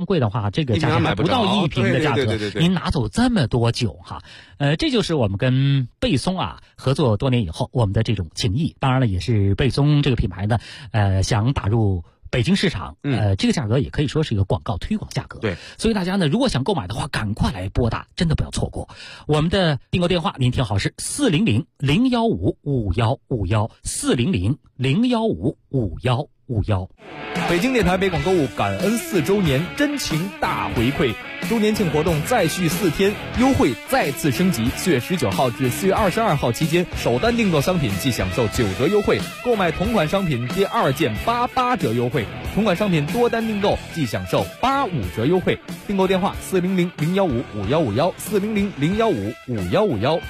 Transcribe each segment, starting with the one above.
贵的话，这个价钱还不到1瓶的价格，您拿走这么多酒哈。这就是我们跟贝松合作多年以后我们的这种情谊。当然了，也是贝松这个品牌呢，想打入北京市场，这个价格也可以说是一个广告推广价格。 对， 所以大家呢，如果想购买的话，赶快来拨打，真的不要错过。我们的订购电话您听好，是400-015-5151，400-015-5151。 北京电台北广购物感恩4周年真情大回馈，周年庆活动再续4天，优惠再次升级。4月19号至4月22号期间，首单订购商品即享受9折优惠，购买同款商品第2件88折优惠，同款商品多单订购即享受85折优惠。订购电话400-015-5151，400-015-5151。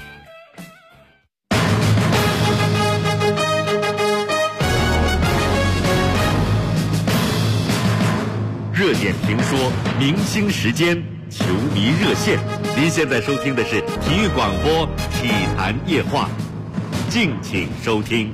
热点评说，明星时间，球迷热线。您现在收听的是体育广播体坛夜话，敬请收听。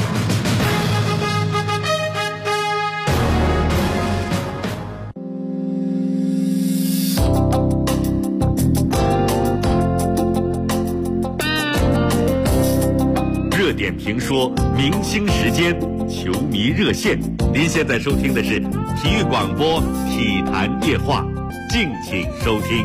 热点评说，明星时间，球迷热线。您现在收听的是体育广播体坛夜话，敬请收听。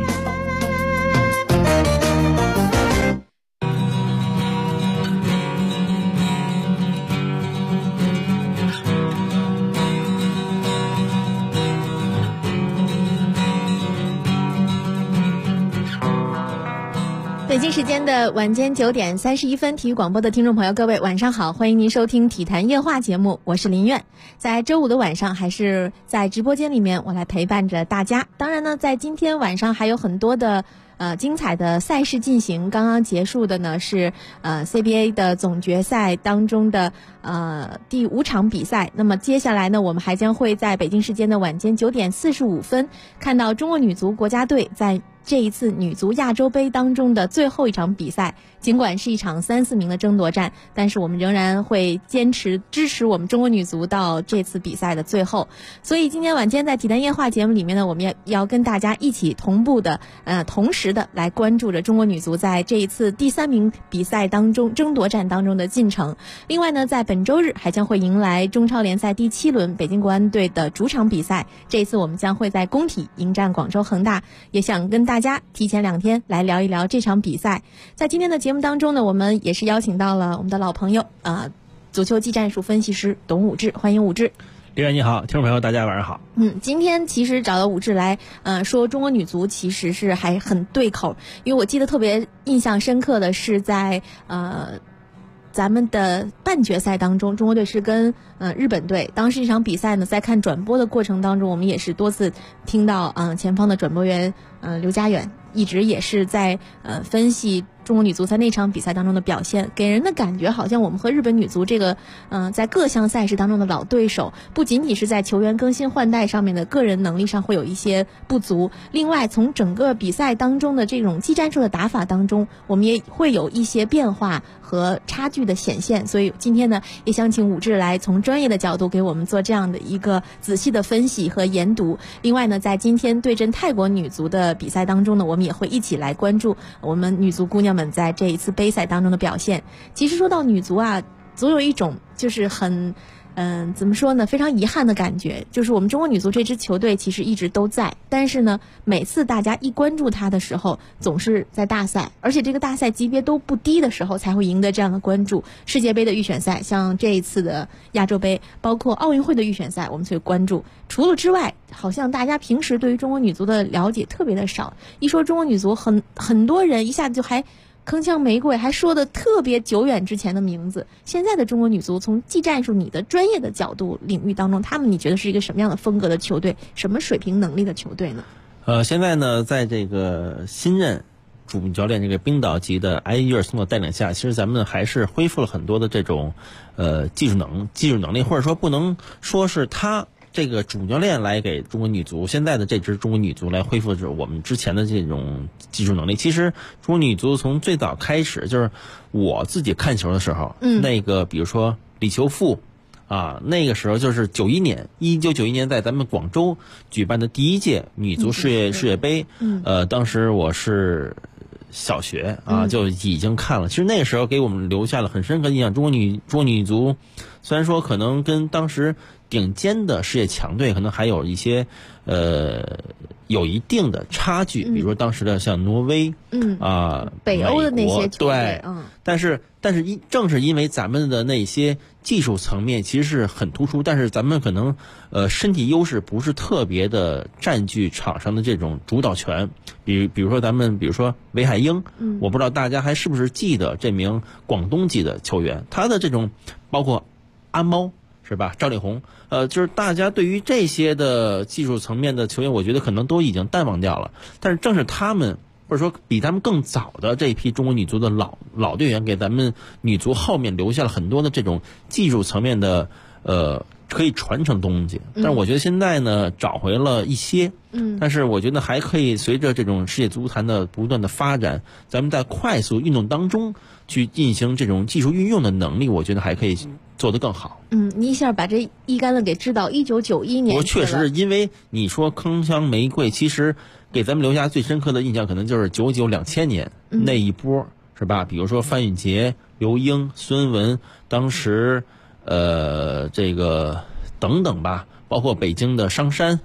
北京时间的晚间9点31分，体育广播的听众朋友，各位晚上好，欢迎您收听体坛夜话节目，我是林苑。在周五的晚上，还是在直播间里面，我来陪伴着大家。当然呢，在今天晚上还有很多的精彩的赛事进行。刚刚结束的呢是CBA 的总决赛当中的第5场比赛。那么接下来呢，我们还将会在北京时间的晚间9点45分看到中国女足国家队在这一次女足亚洲杯当中的最后一场比赛。尽管是一场3、4名的争夺战，但是我们仍然会坚持支持我们中国女足到这次比赛的最后。所以今天晚间在体坛夜话节目里面呢，我们也要跟大家一起同步的同时的来关注着中国女足在这一次第3名比赛当中争夺战当中的进程。另外呢，在本周日还将会迎来中超联赛第7轮北京国安队的主场比赛，这一次我们将会在工体迎战广州恒大，也想跟大家提前2天来聊一聊这场比赛。在今天的节目当中呢，我们也是邀请到了我们的老朋友足球技战术分析师董武志，欢迎武志。 林远你好，听众朋友大家晚上好。 今天其实找到武志来说中国女足其实是还很对口，因为我记得特别印象深刻的是在咱们的半决赛当中，中国队是跟日本队，当时这场比赛呢，在看转播的过程当中，我们也是多次听到前方的转播员刘佳远一直也是在分析中国女足在那场比赛当中的表现，给人的感觉好像我们和日本女足这个在各项赛事当中的老对手，不仅仅是在球员更新换代上面的个人能力上会有一些不足，另外从整个比赛当中的这种技战术的打法当中，我们也会有一些变化和差距的显现。所以今天呢，也想请武志来从专业的角度给我们做这样的一个仔细的分析和研读。另外呢，在今天对阵泰国女足的比赛当中呢，我们也会一起来关注我们女足姑娘们在这一次杯赛当中的表现。其实说到女足总有一种就是很怎么说呢，非常遗憾的感觉，就是我们中国女足这支球队其实一直都在，但是呢，每次大家一关注她的时候，总是在大赛，而且这个大赛级别都不低的时候才会赢得这样的关注。世界杯的预选赛，像这一次的亚洲杯，包括奥运会的预选赛，我们才会关注。除了之外，好像大家平时对于中国女足的了解特别的少，一说中国女足，很多人一下子就还铿锵玫瑰，还说的特别久远之前的名字。现在的中国女足从技战术你的专业的角度领域当中，他们你觉得是一个什么样的风格的球队，什么水平能力的球队呢？ 现在呢，在这个新任主教练这个冰岛籍的埃伊尔松的带领下，其实咱们还是恢复了很多的这种技术能力，或者说不能说是他这个主教练来给中国女足现在的这支中国女足来恢复着我们之前的这种技术能力。其实中国女足从最早开始，就是我自己看球的时候，那个比如说李球富那个时候就是1991年在咱们广州举办的第一届女足世界杯，当时我是小学就已经看了。其实那个时候给我们留下了很深刻的印象。中国女足虽然说可能跟当时顶尖的世界强队可能还有一些有一定的差距，比如说当时的像挪威， 北欧的那些球队， 但是正是因为咱们的那些技术层面其实是很突出，但是咱们可能身体优势不是特别的占据场上的这种主导权。比如说韦海英，我不知道大家还是不是记得这名广东籍的球员，他的这种包括阿猫是吧，赵丽宏，就是大家对于这些的技术层面的球员，我觉得可能都已经淡忘掉了。但是正是他们，或者说比咱们更早的这一批中国女足的老队员，给咱们女足后面留下了很多的这种技术层面的可以传承东西。但是我觉得现在呢，找回了一些，但是我觉得还可以随着这种世界足坛的不断的发展，咱们在快速运动当中去进行这种技术运用的能力，我觉得还可以做得更好。 你一下把这一竿子给支到1991年。 我确实是因为你说铿锵玫瑰，其实给咱们留下最深刻的印象，可能就是99、2000年那一波，是吧？比如说范允杰、刘英、孙雯，当时这个等等吧，包括北京的商山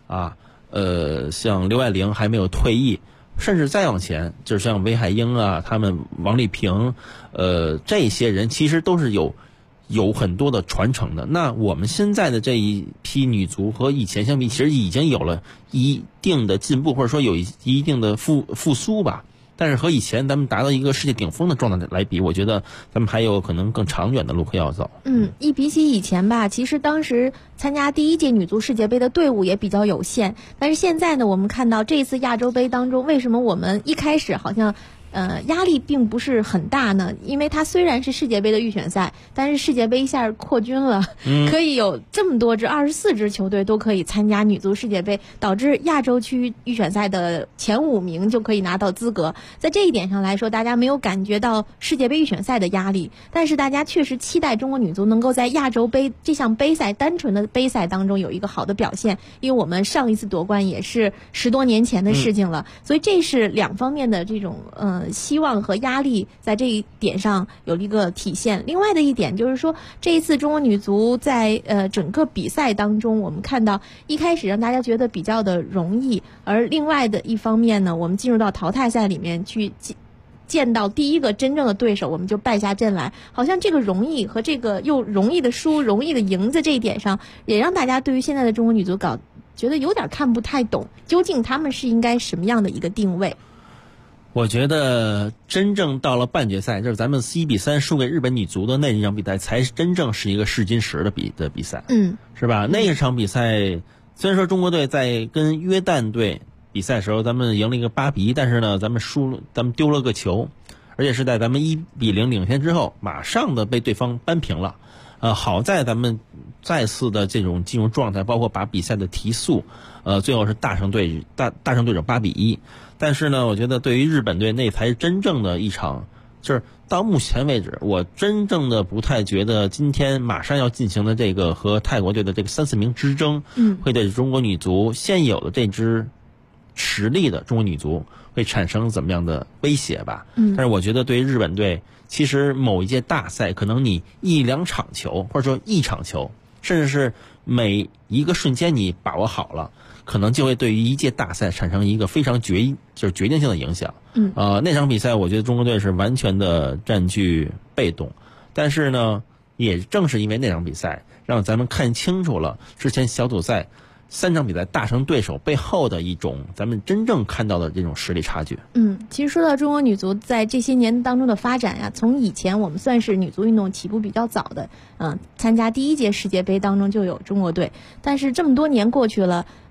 像刘爱玲还没有退役，甚至再往前，就是像韦海英他们王丽萍，这些人其实都是有很多的传承的。那我们现在的这一批女足和以前相比，其实已经有了一定的进步，或者说有一定的复苏吧。但是和以前咱们达到一个世界顶峰的状态来比，我觉得咱们还有可能更长远的路要走。 一比起以前吧，其实当时参加第一届女足世界杯的队伍也比较有限。但是现在呢，我们看到这次亚洲杯当中，为什么我们一开始好像压力并不是很大呢？因为它虽然是世界杯的预选赛，但是世界杯一下扩军了，可以有这么多支24支球队都可以参加女足世界杯，导致亚洲区预选赛的前5名就可以拿到资格。在这一点上来说，大家没有感觉到世界杯预选赛的压力，但是大家确实期待中国女足能够在亚洲杯这项杯赛单纯的杯赛当中有一个好的表现，因为我们上一次夺冠也是10多年前的事情了，所以这是两方面的这种希望和压力在这一点上有一个体现。另外的一点就是说，这一次中国女足在整个比赛当中，我们看到一开始让大家觉得比较的容易，而另外的一方面呢，我们进入到淘汰赛里面去见到第一个真正的对手，我们就败下阵来，好像这个容易和这个又容易的输、容易的赢在这一点上，也让大家对于现在的中国女足觉得有点看不太懂，究竟他们是应该什么样的一个定位。 我觉得真正到了半决赛，就是咱们1比3输给日本女足的那一场比赛，才真正是一个试金石的比赛，是吧？那一场比赛，虽然说中国队在跟约旦队比赛的时候，咱们赢了一个8比1，但是呢，咱们丢了个球，而且是在咱们1比0领先之后，马上的被对方扳平了。好在咱们再次的这种进入状态，包括把比赛的提速，最后是大胜对手8比1。但是呢，我觉得对于日本队，那才是真正的一场，就是到目前为止，我真正的不太觉得今天马上要进行的这个和泰国队的这个3、4名之争，会对中国女足现有的这支实力的中国女足会产生怎么样的威胁吧。但是我觉得对于日本队，其实某一届大赛，可能你1、2场球，或者说1场球，甚至是每一个瞬间你把握好了，可能就会对于一届大赛产生一个非常决定性的影响。那场比赛我觉得中国队是完全的占据被动，但是呢，也正是因为那场比赛，让咱们看清楚了之前小组赛3场比赛大胜对手背后的一种咱们真正看到的这种实力差距。 其实说到中国女足在这些年当中的发展呀，从以前我们算是女足运动起步比较早的，参加第1届世界杯当中就有中国队，但是这么多年过去了，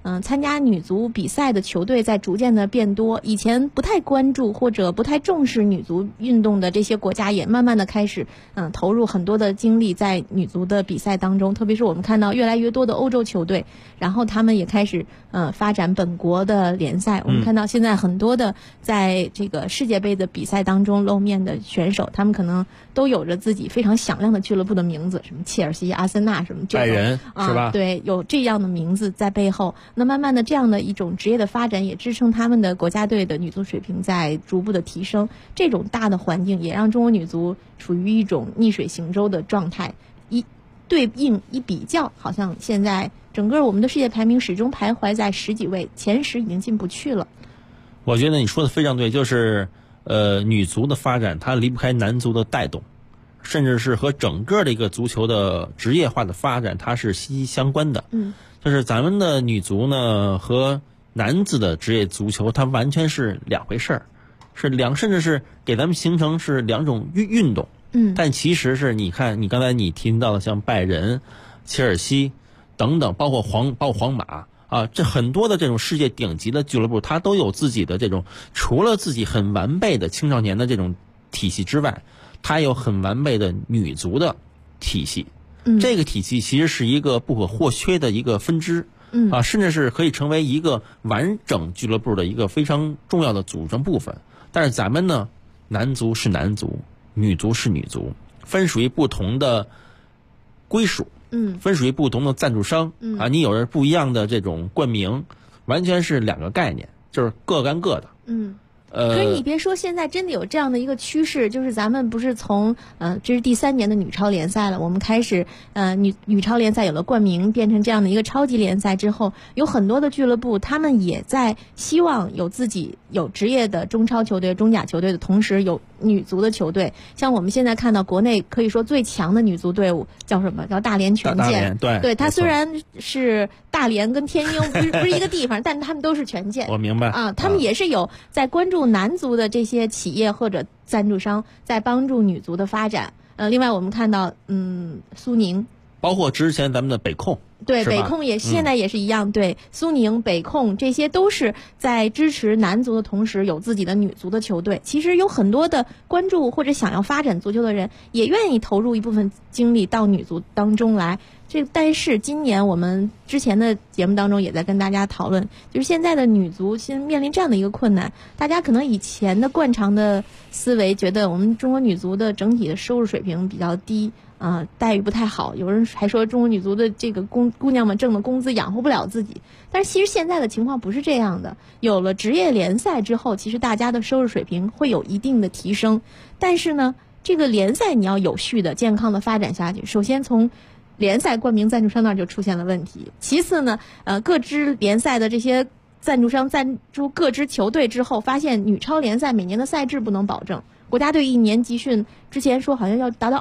参加女足比赛的球队在逐渐的变多，以前不太关注或者不太重视女足运动的这些国家也慢慢的开始投入很多的精力在女足的比赛当中，特别是我们看到越来越多的欧洲球队，然后他们也开始发展本国的联赛。我们看到现在很多的在这个世界杯的比赛当中露面的选手，他们可能都有着自己非常响亮的俱乐部的名字，什么切尔西、阿森纳什么这种， 拜仁是吧？ 对，有这样的名字在背后。那慢慢的这样的一种职业的发展也支撑他们的国家队的女足水平在逐步的提升，这种大的环境也让中国女足处于一种逆水行舟的状态。一对应一比较，好像现在整个我们的世界排名始终徘徊在10几位，前10已经进不去了。 我觉得你说的非常对，就是女足的发展它离不开男足的带动，甚至是和整个的一个足球的职业化的发展它是息息相关的。就是咱们的女足呢和男子的职业足球它完全是两回事儿，甚至是给咱们形成是两种运动。但其实是你看你刚才你提到的像拜仁、切尔西等等，包括皇马啊，这很多的这种世界顶级的俱乐部，它都有自己的这种除了自己很完备的青少年的这种体系之外，它有很完备的女足的体系。这个体系其实是一个不可或缺的一个分支，甚至是可以成为一个完整俱乐部的一个非常重要的组成部分。但是咱们呢，男足是男足，女足是女足，分属于不同的归属，分属于不同的赞助商，你有着不一样的这种冠名，完全是两个概念，就是各干各的。 可是你别说，现在真的有这样的一个趋势，就是咱们不是从这是第3年的女超联赛了，我们开始女超联赛有了冠名，变成这样的一个超级联赛之后，有很多的俱乐部他们也在希望有自己有职业的中超球队、中甲球队的同时有女足的球队。像我们现在看到国内可以说最强的女足队伍叫什么？叫大连权健。对，它虽然是大连跟天津不是一个地方，但他们都是权健。 我明白啊，他们也是有在关注男足的这些企业或者赞助商在帮助女足的发展。另外我们看到苏宁， 包括之前咱们的北控， 对，北控也现在也是一样，对，苏宁、北控这些都是在支持男足的同时有自己的女足的球队。其实有很多的关注或者想要发展足球的人也愿意投入一部分精力到女足当中来。但是今年我们之前的节目当中也在跟大家讨论，就是现在的女足现在面临这样的一个困难，大家可能以前的惯常的思维觉得我们中国女足的整体的收入水平比较低，待遇不太好，有人还说中国女足的这个姑娘们挣的工资养活不了自己。但是其实现在的情况不是这样的，有了职业联赛之后，其实大家的收入水平会有一定的提升。但是呢，这个联赛你要有序的、健康的发展下去，首先从联赛冠名赞助商那儿就出现了问题。其次呢，各支联赛的这些赞助商赞助各支球队之后，发现女超联赛每年的赛制不能保证，国家队一年集训之前说好像要达到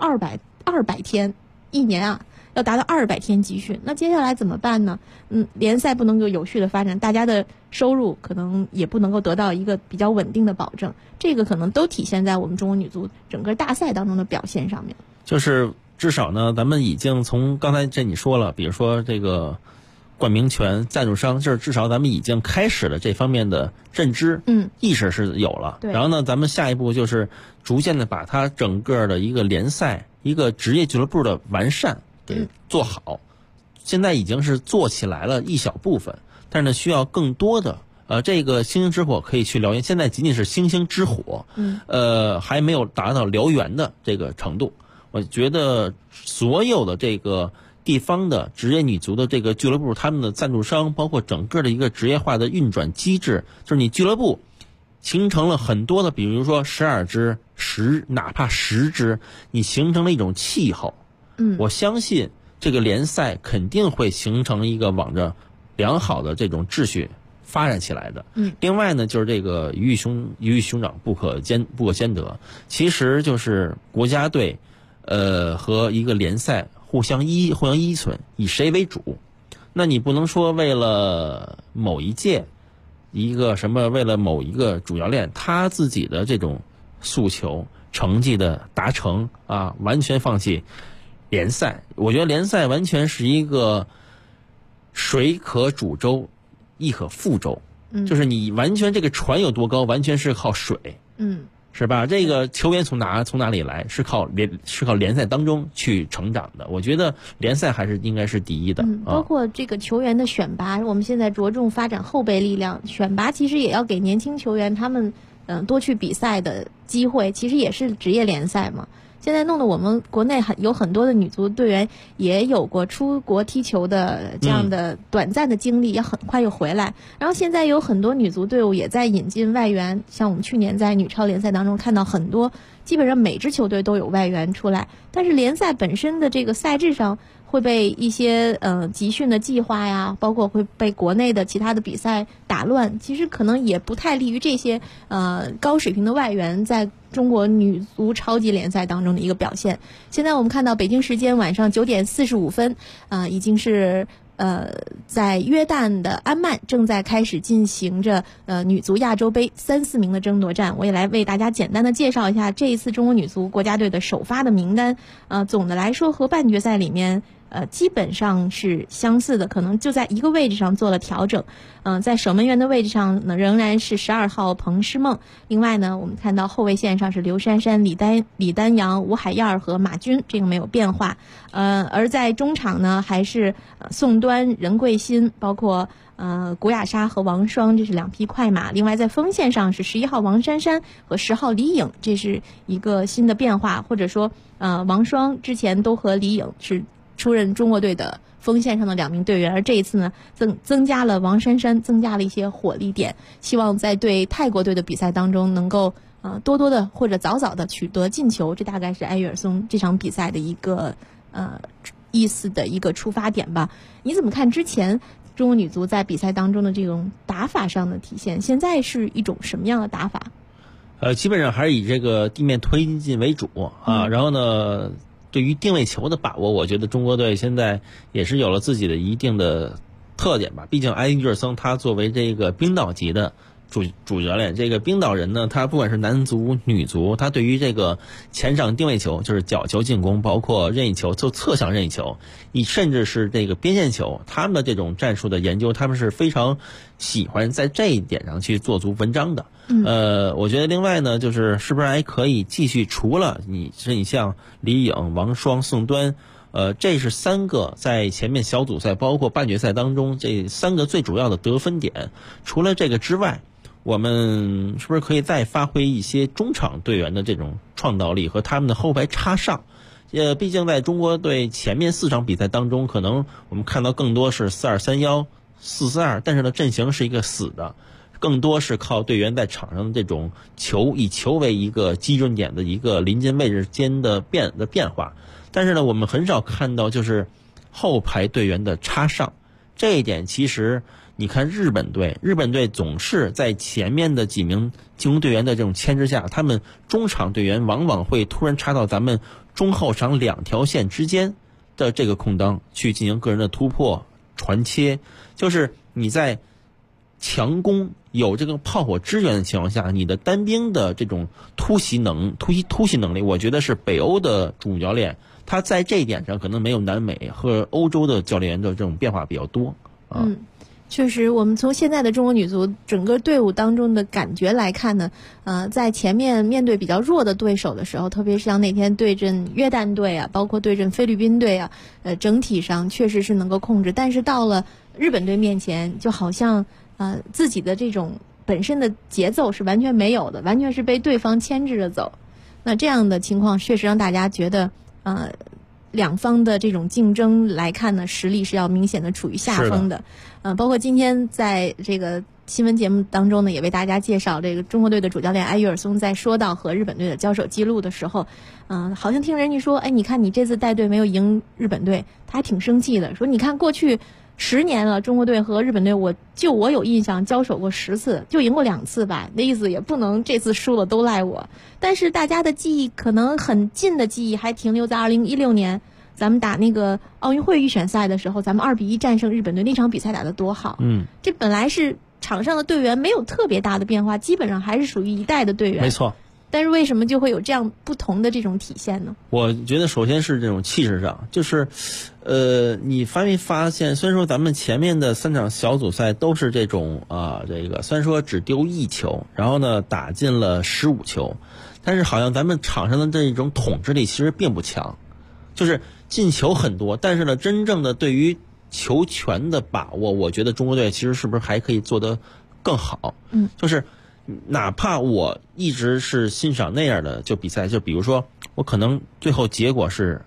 200天，一年啊要达到200天集训，那接下来怎么办呢？联赛不能够有序的发展，大家的收入可能也不能够得到一个比较稳定的保证，这个可能都体现在我们中国女足整个大赛当中的表现上面。 就是至少呢，咱们已经从刚才这你说了，比如说这个冠名权、赞助商，就是至少咱们已经开始了这方面的认知，意识是有了。然后呢，咱们下一步就是逐渐的把它整个的一个联赛、一个职业俱乐部的完善给做好。现在已经是做起来了一小部分，但是呢，需要更多的。这个星星之火可以去燎原，现在仅仅是星星之火，还没有达到燎原的这个程度。我觉得所有的这个地方的职业女足的这个俱乐部，他们的赞助商，包括整个的一个职业化的运转机制，就是你俱乐部形成了很多的，比如说12支、哪怕10支，你形成了一种气候。我相信这个联赛肯定会形成一个往着良好的这种秩序发展起来的。另外呢，就是这个鱼与熊掌不可兼得，其实就是国家队和一个联赛互相依存，以谁为主？那你不能说为了某一届为了某一个主教练他自己的这种诉求成绩的达成啊，完全放弃联赛。我觉得联赛完全是一个水可煮粥， 亦可覆舟，就是你完全这个船有多高，完全是靠水，是吧？这个球员从哪里来，是靠联赛当中去成长的。我觉得联赛还是应该是第一的。 包括这个球员的选拔，我们现在着重发展后备力量，选拔其实也要给年轻球员他们多去比赛的机会，其实也是职业联赛嘛。现在弄得我们国内有很多的女足队员也有过出国踢球的这样的短暂的经历，也很快又回来。然后现在有很多女足队伍也在引进外援，像我们去年在女超联赛当中看到很多，基本上每支球队都有外援出来。但是联赛本身的这个赛制上会被一些集训的计划呀，包括会被国内的其他的比赛打乱，其实可能也不太利于这些高水平的外援在中国女足超级联赛当中的一个表现。现在我们看到北京时间晚上9点45分，已经是在约旦的安曼正在开始进行着女足亚洲杯3、4名的争夺战。我也来为大家简单的介绍一下这一次中国女足国家队的首发的名单。总的来说和半决赛里面基本上是相似的，可能就在一个位置上做了调整。在守门员的位置上呢，仍然是12号彭诗梦。另外呢，我们看到后卫线上是刘珊珊、李丹阳、吴海燕和马军，这个没有变化。而在中场呢，还是宋端、任桂欣，包括古雅莎和王霜，这是2匹快马。另外在锋线上是11号王珊珊和10号李颖，这是一个新的变化，或者说王霜之前都和李颖是出任中国队的锋线上的2名队员，而这一次呢增加了王珊珊，增加了一些火力点，希望在对泰国队的比赛当中能够多多的或者早早的取得进球，这大概是埃约尔松这场比赛的一个意思的一个出发点吧。你怎么看之前中国女足在比赛当中的这种打法上的体现？现在是一种什么样的打法？ 基本上还是以这个地面推进为主啊，然后呢，对于定位球的把握，我觉得中国队现在也是有了自己的一定的特点吧。毕竟埃约尔松他作为这个冰岛级的主教练，这个冰岛人呢，他不管是男足女足，他对于这个前场定位球，就是角球进攻，包括任意球，就侧向任意球，甚至是这个边线球，他们的这种战术的研究，他们是非常喜欢在这一点上去做足文章的。我觉得另外呢，就是是不是还可以继续，除了你像李颖、王霜、宋端，这是3个在前面小组赛包括半决赛当中这3个最主要的得分点。除了这个之外，我们是不是可以再发挥一些中场队员的这种创造力和他们的后排插上？毕竟在中国队前面4场比赛当中，可能我们看到更多是4-2-3-1、4-4-2，但是呢阵型是一个死的，更多是靠队员在场上的这种以球为一个基准点的一个临近位置间的变化。但是呢，我们很少看到就是后排队员的插上，这一点其实你看日本队总是在前面的几名进攻队员的这种牵制下，他们中场队员往往会突然插到咱们中后场2条线之间的这个空当去进行个人的突破传切，就是你在强攻有这个炮火支援的情况下，你的单兵的这种突袭能力，我觉得是北欧的主教练他在这一点上可能没有南美和欧洲的教练员的这种变化比较多啊。 确实，我们从现在的中国女足整个队伍当中的感觉来看呢，在前面面对比较弱的对手的时候，特别是像那天对阵约旦队啊，包括对阵菲律宾队啊，整体上确实是能够控制。但是到了日本队面前，就好像自己的这种本身的节奏是完全没有的，完全是被对方牵制着走。那这样的情况确实让大家觉得，两方的这种竞争来看呢，实力是要明显的处于下风的。包括今天在这个新闻节目当中呢，也为大家介绍这个中国队的主教练埃约尔松在说到和日本队的交手记录的时候，好像听人家说，哎，你看你这次带队没有赢日本队，他还挺生气的，说你看过去10年了，中国队和日本队我有印象交手过10次，就赢过2次吧，那意思也不能这次输了都赖我。但是大家的记忆可能很近的记忆还停留在2016年咱们打那个奥运会预选赛的时候，咱们2-1战胜日本队，那场比赛打得多好。这本来是场上的队员没有特别大的变化，基本上还是属于一代的队员。 没错。 但是为什么就会有这样不同的这种体现呢？ 我觉得首先是这种气势上，就是，你没发现，虽然说咱们前面的3场小组赛都是这种这个虽然说只丢1球，然后呢打进了15球，但是好像咱们场上的这种统治力其实并不强，就是进球很多，但是呢真正的对于球权的把握，我觉得中国队其实是不是还可以做得更好？就是哪怕我一直是欣赏那样的就比赛，就比如说我可能最后结果是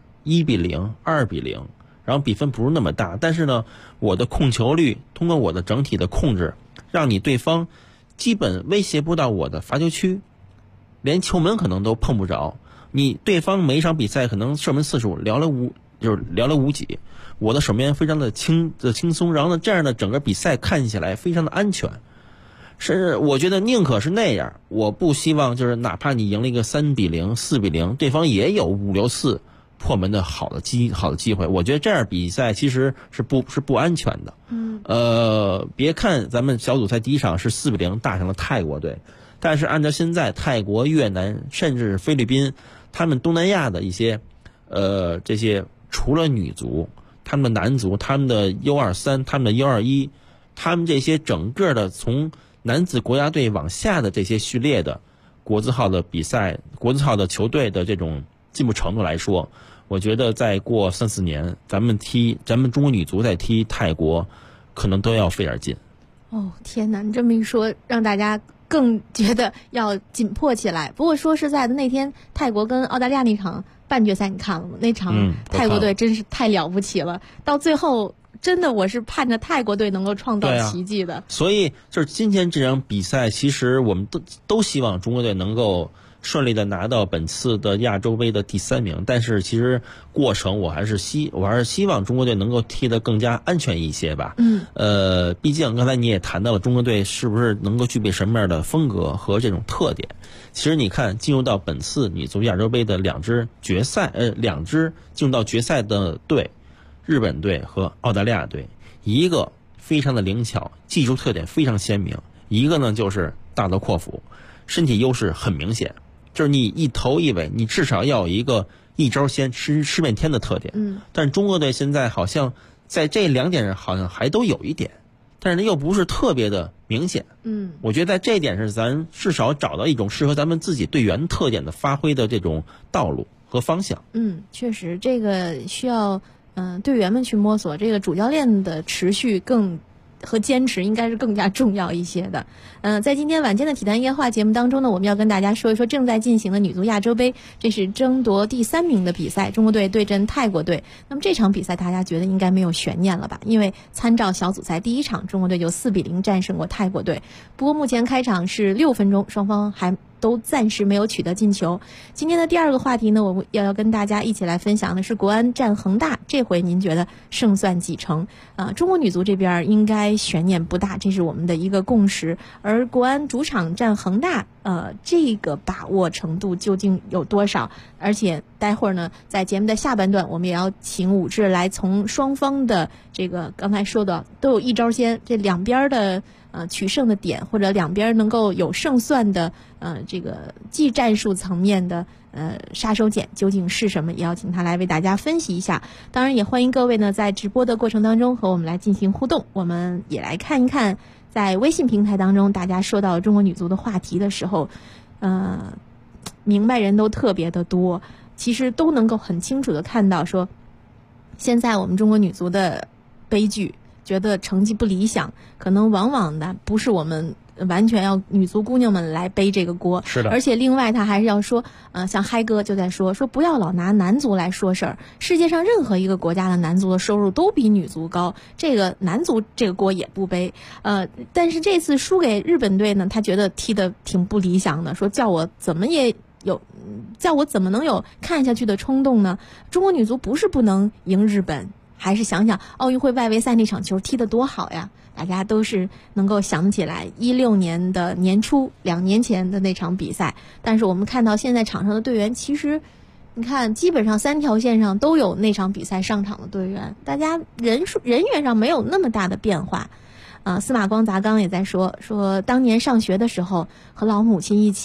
1-0、2-0，然后比分不是那么大，但是呢我的控球率通过我的整体的控制，让你对方基本威胁不到我的罚球区，连球门可能都碰不着，你对方每一场比赛可能射门次数寥寥无几，我的守门员非常的轻松，然后呢这样的整个比赛看起来非常的安全。甚至我觉得宁可是那样，我不希望就是哪怕你赢了一个3-0、4-0，对方也有5-6-4破门的好的机会。我觉得这样比赛其实是不安全的。别看咱们小组赛第一场是4-0打上了泰国队，但是按照现在泰国、越南甚至菲律宾，他们东南亚的一些这些除了女足，他们的男足，他们的U23，他们的U21，他们这些整个的从男子国家队往下的这些序列的国字号的比赛、国字号的球队的这种进步程度来说，我觉得再过3-4年，咱们中国女足在踢泰国，可能都要费点劲。 哦，天哪！你这么一说，让大家更觉得要紧迫起来。不过说实在的，那天泰国跟澳大利亚那场半决赛你看了吗？那场泰国队真是太了不起了，到最后真的我是盼着泰国队能够创造奇迹的。 所以就是今天这场比赛，其实我们都希望中国队能够顺利的拿到本次的亚洲杯的第3名，但是其实过程我还是希望中国队能够踢得更加安全一些吧。毕竟刚才你也谈到了中国队是不是能够具备什么样的风格和这种特点。其实你看进入到本次女足亚洲杯的两支进入到决赛的队，日本队和澳大利亚队，一个非常的灵巧，技术特点非常鲜明，一个呢就是大刀阔斧，身体优势很明显，就是你一头一尾，你至少要有一个一招鲜吃遍天的特点。但是中国队现在好像在这2点上好像还都有一点，但是又不是特别的明显。我觉得在这一点上，咱至少找到一种适合咱们自己队员特点的发挥的这种道路和方向。 确实，这个需要队员们去摸索，这个主教练的持续和坚持应该是更加重要一些的。在今天晚间的体坛夜话节目当中呢，我们要跟大家说一说正在进行的女足亚洲杯，这是争夺第3名的比赛，中国队对阵泰国队。那么这场比赛大家觉得应该没有悬念了吧？因为参照小组赛第1场，中国队就4-0战胜过泰国队。不过目前开场是6分钟，双方还都暂时没有取得进球。今天的第2个话题呢，我们要跟大家一起来分享的是国安战恒大，这回您觉得胜算几成？中国女足这边应该悬念不大，这是我们的一个共识。而国安主场战恒大，这个把握程度究竟有多少？而且待会儿呢，在节目的下半段，我们也要请武志来从双方的这个刚才说的都有一招鲜，这两边的取胜的点，或者两边能够有胜算的这个技战术层面的杀手锏究竟是什么，也要请他来为大家分析一下。当然也欢迎各位呢在直播的过程当中和我们来进行互动，我们也来看一看在微信平台当中大家说到中国女足的话题的时候，明白人都特别的多，其实都能够很清楚的看到说现在我们中国女足的悲剧，觉得成绩不理想，可能往往的不是我们完全要女足姑娘们来背这个锅。 是的。 而且另外他还是要说，像嗨哥就在说不要老拿男足来说事儿，世界上任何一个国家的男足的收入都比女足高，这个男足这个锅也不背。但是这次输给日本队呢，他觉得踢得挺不理想的，说叫我怎么能有看下去的冲动呢？中国女足不是不能赢日本，还是想想奥运会外围赛那场球踢得多好呀，大家都是能够想起来16年的年初2年前的那场比赛。但是我们看到现在场上的队员，其实你看基本上3条线上都有那场比赛上场的队员，大家人员上没有那么大的变化。司马光砸缸也在说当年上学的时候和老母亲一起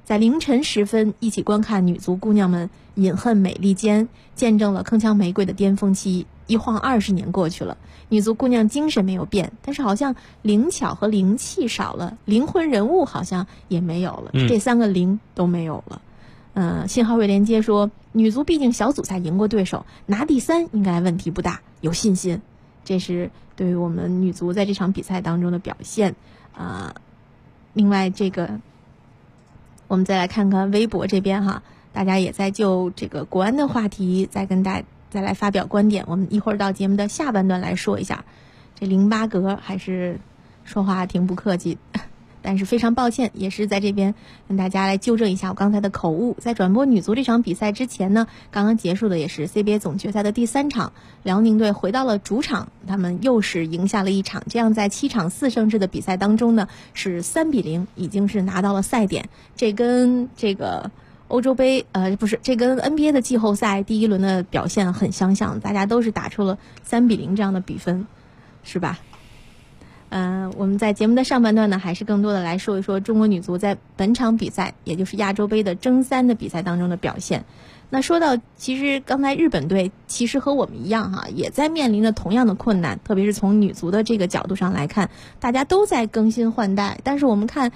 在凌晨时分一起观看女足姑娘们饮恨美利坚，见证了铿锵玫瑰的巅峰期。一晃20年过去了，女足姑娘精神没有变，但是好像灵巧和灵气少了，灵魂人物好像也没有了，这3个灵都没有了。信号瑞连接说，女足毕竟小组赛赢过对手，拿第3应该问题不大，有信心。这是对于我们女足在这场比赛当中的表现。另外这个我们再来看看微博这边哈，大家也在就这个国安的话题再来发表观点。我们一会儿到节目的下半段来说一下。这08格还是说话挺不客气，但是非常抱歉，也是在这边跟大家来纠正一下我刚才的口误。在转播女足这场比赛之前呢，刚刚结束的也是 CBA 总决赛的第3场，辽宁队回到了主场，他们又是赢下了一场，这样在7场4胜制的比赛当中呢，是3-0，已经是拿到了赛点。这跟这个欧洲杯这跟 NBA 的季后赛第1轮的表现很相像，大家都是打出了3-0这样的比分，是吧？我们在节目的上半段呢，还是更多的来说一说中国女足在本场比赛，也就是亚洲杯的争3的比赛当中的表现。那说到其实刚才日本队其实和我们一样哈，也在面临着同样的困难，特别是从女足的这个角度上来看，大家都在更新换代。但是我们看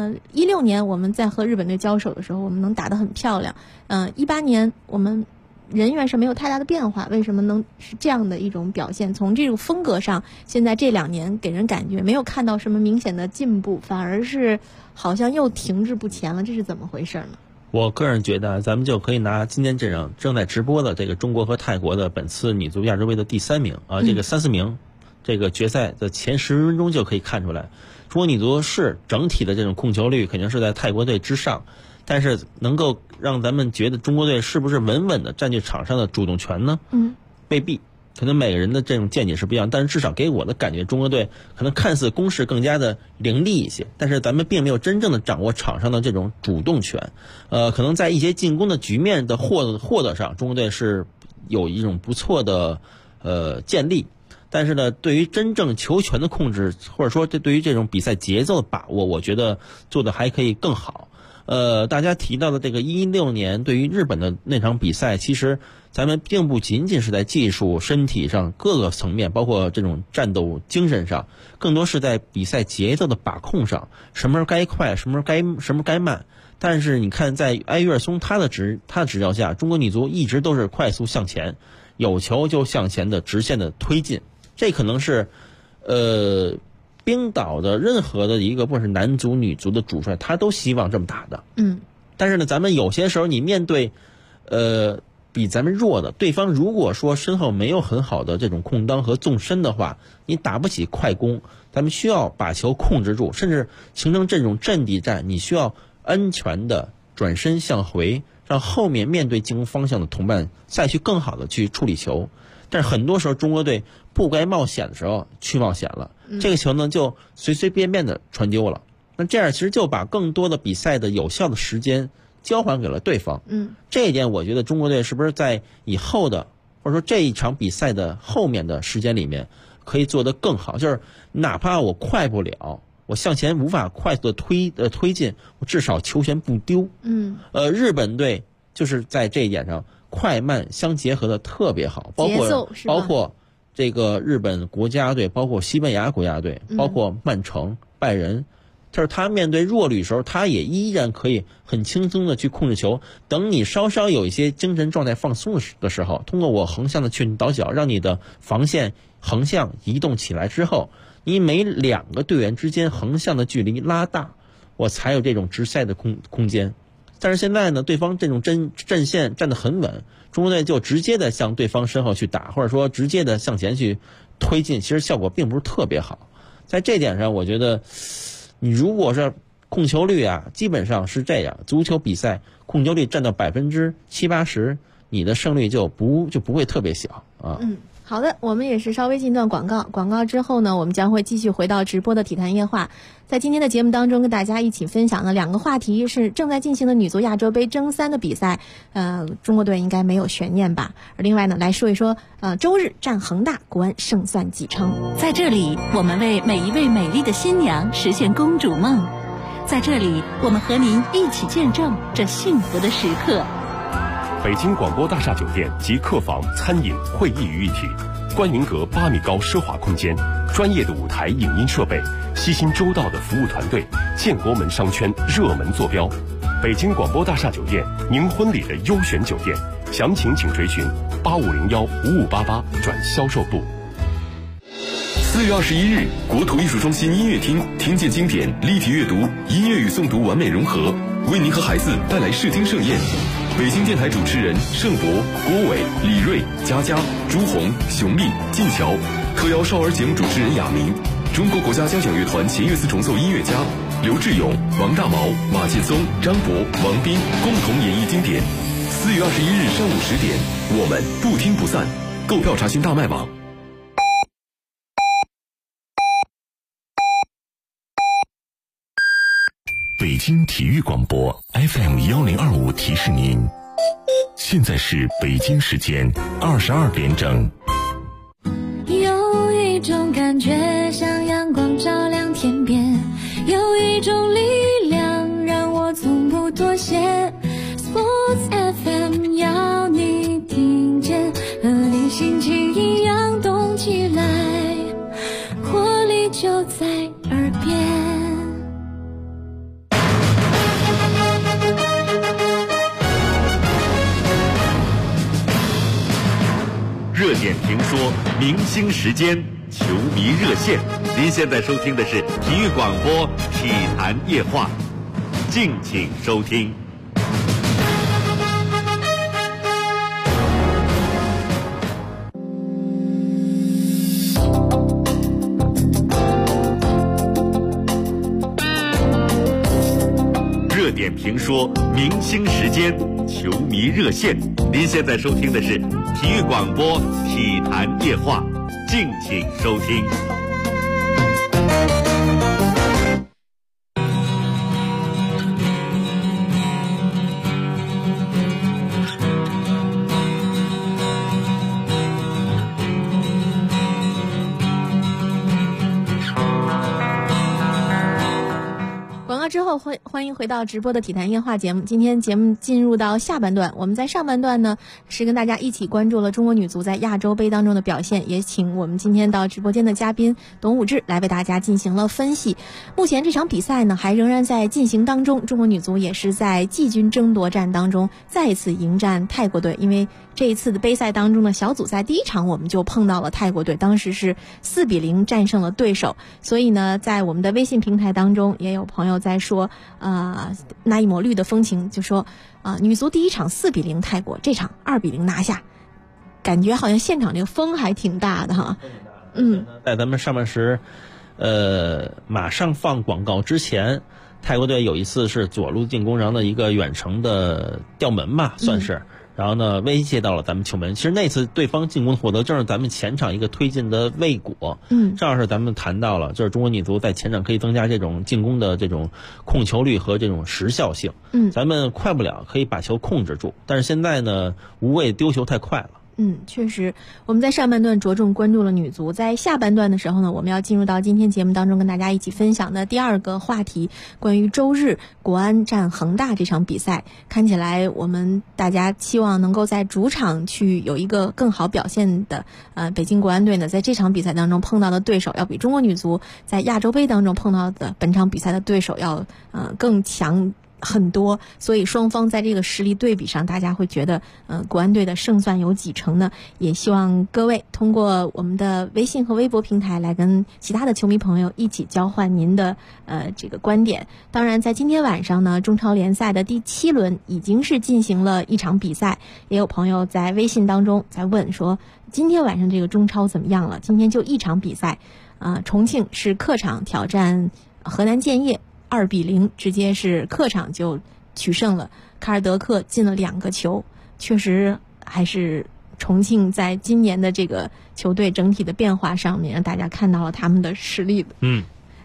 16年我们在和日本队交手的时候，我们能打得很漂亮。18年我们人员是没有太大的变化，为什么能是这样的一种表现？从这种风格上，现在这2年给人感觉没有看到什么明显的进步，反而是好像又停滞不前了，这是怎么回事呢？ 我个人觉得咱们就可以拿今天这场正在直播的这个中国和泰国的本次女足亚洲杯的第3名这个3、4名，这个决赛的前10分钟就可以看出来，中国女足是整体的这种控球率肯定是在泰国队之上，但是能够让咱们觉得中国队是不是稳稳的占据场上的主动权呢？未必，可能每个人的这种见解是不一样，但是至少给我的感觉，中国队可能看似攻势更加的凌厉一些，但是咱们并没有真正的掌握场上的这种主动权。可能在一些进攻的局面的获得上，中国队是有一种不错的建立，但是呢，对于真正球权的控制，或者说对于这种比赛节奏的把握，我觉得做的还可以更好。大家提到的这个16年对于日本的那场比赛，其实咱们并不仅仅是在技术、身体上各个层面，包括这种战斗精神上，更多是在比赛节奏的把控上，什么时候该快，什么时候该慢。但是你看，在埃约尔松他的指教下，中国女足一直都是快速向前，有球就向前的直线的推进。这可能是冰岛的任何的一个不管是男足女足的主帅，他都希望这么打的。但是呢，咱们有些时候你面对比咱们弱的对方，如果说身后没有很好的这种空当和纵深的话，你打不起快攻，咱们需要把球控制住，甚至形成这种阵地战，你需要安全的转身向回，让后面面对进攻方向的同伴再去更好的去处理球。但是很多时候中国队不该冒险的时候去冒险了，这个球呢就随随便便的传丢了。那这样其实就把更多的比赛的有效的时间交还给了对方。这一点我觉得中国队是不是在以后的或者说这一场比赛的后面的时间里面可以做得更好，就是哪怕我快不了，我向前无法快速的推进，我至少球权不丢。日本队就是在这一点上快慢相结合的特别好，包括这个日本国家队，包括西班牙国家队，包括曼城、拜仁，就是他面对弱旅时候，他也依然可以很轻松的去控制球。等你稍稍有一些精神状态放松的时候，通过我横向的去倒脚，让你的防线横向移动起来之后，你每2个队员之间横向的距离拉大，我才有这种直塞的空间。但是现在呢，对方这种阵线站得很稳，中国队就直接的向对方身后去打，或者说直接的向前去推进，其实效果并不是特别好。在这点上，我觉得你如果是控球率基本上是这样，足球比赛控球率占到70%-80%，你的胜率就不会特别小啊。 好的，我们也是稍微进段广告，广告之后呢，我们将会继续回到直播的体坛夜话。在今天的节目当中，跟大家一起分享的2个话题是正在进行的女足亚洲杯争3的比赛，中国队应该没有悬念吧。而另外呢，来说一说周日战恒大，国安胜算几成？ 在这里，我们为每一位美丽的新娘实现公主梦。 在这里，我们和您一起见证这幸福的时刻。 北京广播大厦酒店集客房、餐饮、会议于一体，观云阁8米高奢华空间，专业的舞台影音设备，悉心周到的服务团队，建国门商圈热门坐标。北京广播大厦酒店，您婚礼的优选酒店，详情请垂询85015588转销售部。 4月21日，国土艺术中心音乐厅听见经典，立体阅读，音乐与诵读完美融合，为您和孩子带来视听盛宴。北京电台主持人盛博、郭伟、李锐、佳佳、朱红、熊丽、晋桥，特邀少儿节目主持人亚明，中国国家交响乐团弦乐四重奏音乐家刘志勇、王大毛、马劲松、张博、王斌共同演绎经典。4月21日上午10点，我们不听不散。购票查询大麦网。 北京体育广播 FM1025提示您，现在是北京时间22点整。 有一种感觉像阳光照亮天边，有一种力量让我从不妥协。Sports FM 要你听见，和你心情一样动起来，活力就在耳边。 热点评说，明星时间，球迷热线。您现在收听的是体育广播体坛夜话，敬请收听。热点评说，明星时间，球迷热线。您现在收听的是体育广播体坛夜话，敬请收听。 之后欢迎回到直播的体坛夜话节目。今天节目进入到下半段，我们在上半段呢是跟大家一起关注了中国女足在亚洲杯当中的表现，也请我们今天到直播间的嘉宾董武志来为大家进行了分析。目前这场比赛呢还仍然在进行当中，中国女足也是在季军争夺战当中再一次迎战泰国队。因为这一次的杯赛当中呢，小组赛第一场我们就碰到了泰国队，当时是4-0战胜了对手。所以呢，在我们的微信平台当中也有朋友在说那一抹绿的风情，就说女足第一场4-0泰国，这场2-0拿下，感觉好像现场这个风还挺大的哈。 在咱们上半时马上放广告之前，泰国队有一次是左路进攻，然后呢一个远程的吊门吧算是，然后呢威胁到了咱们球门。其实那次对方进攻获得正是咱们前场一个推进的未果。正好是咱们谈到了，就是中国女足在前场可以增加这种进攻的这种控球率和这种时效性。咱们快不了，可以把球控制住，但是现在呢无谓丢球太快了。 确实，我们在上半段着重关注了女足，在下半段的时候呢，我们要进入到今天节目当中跟大家一起分享的第二个话题，关于周日国安战恒大这场比赛。看起来我们大家期望能够在主场去有一个更好表现的北京国安队呢，在这场比赛当中碰到的对手要比中国女足在亚洲杯当中碰到的本场比赛的对手要更强很多，所以双方在这个实力对比上，大家会觉得国安队的胜算有几成呢？也希望各位通过我们的微信和微博平台来跟其他的球迷朋友一起交换您的这个观点。当然在今天晚上呢，中超联赛的第7轮已经是进行了一场比赛，也有朋友在微信当中在问说今天晚上这个中超怎么样了？今天就一场比赛重庆是客场挑战河南建业，2-0直接是客场就取胜了，卡尔德克进了2个球，确实还是重庆在今年的这个球队整体的变化上面让大家看到了他们的实力。